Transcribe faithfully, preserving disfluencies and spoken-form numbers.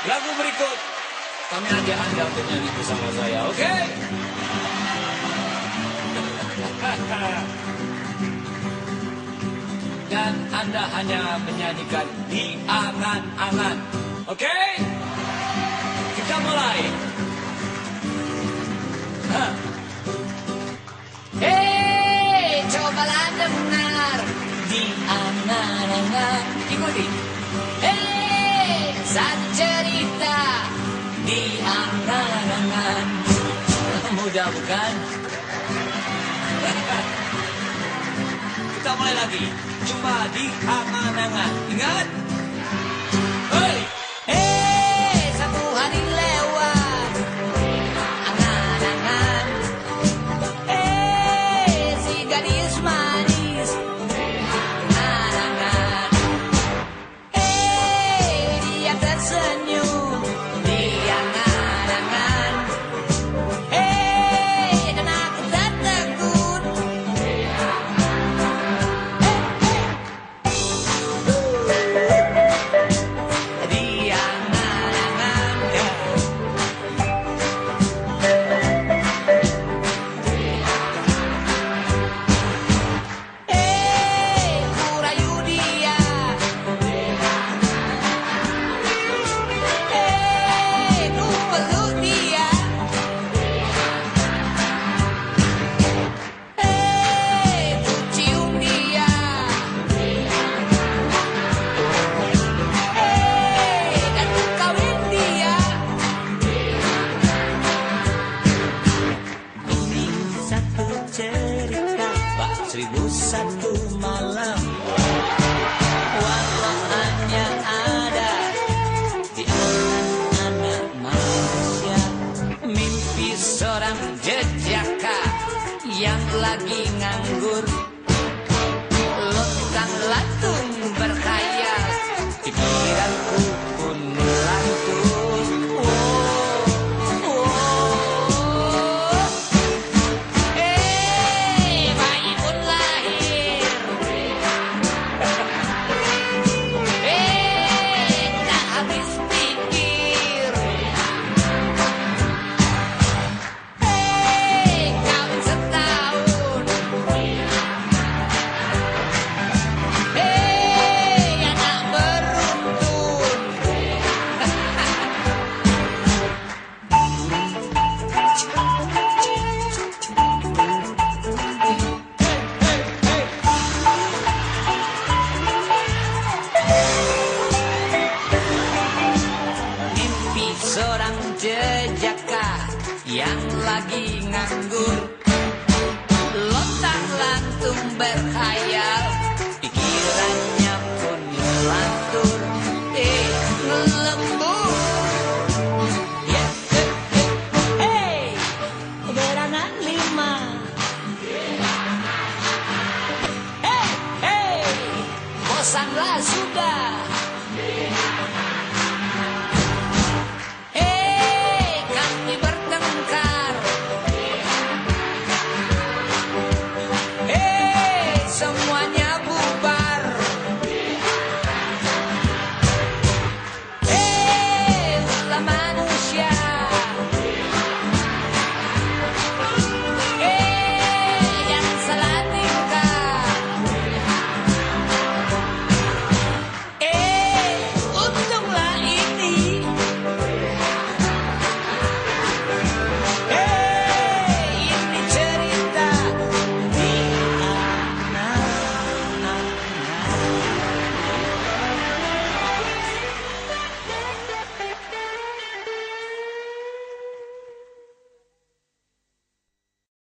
Lagu berikut kami ajak Anda untuk nyanyi bersama saya, oke? Okay? Dan Anda hanya menyanyikan di angan-angan, oke? Okay? Kita mulai. Hei, cobalah dengar di angan-angan. Ikuti. Hei, satu cerita di angan-angan. Mudah bukan? Kita mulai lagi. Cuma di angan-angan. Ingat? Hei! Hei, satu hari lewat angan-angan. Hei, si gadis manis angan-angan. Hei, dia tersenyum di angan-angan. Hei, dan aku tertegun. Di angan-angan. Hei, ku rayu dia. Hei, ku peluk dia. Hei, ku cium dia. Hei, dan ku kawin dia. Ini satu cerita Pak, seribu satu malam. walau hanya ada Di angan-angan manusia. mimpi seorang jejaka yang lagi nganggur, lontang lantung berkhayal, pikiranku pun melantur. Oh, oh. Hei, bayi pun lahir. Hei, tak habis pikir. Hei, kawin setahun. Hei, anak beruntun. Mimpi seorang jejaka yang lagi nganggur, lontang lantung berkhayal, pikirannya pun melantur. Eh, ngelembur.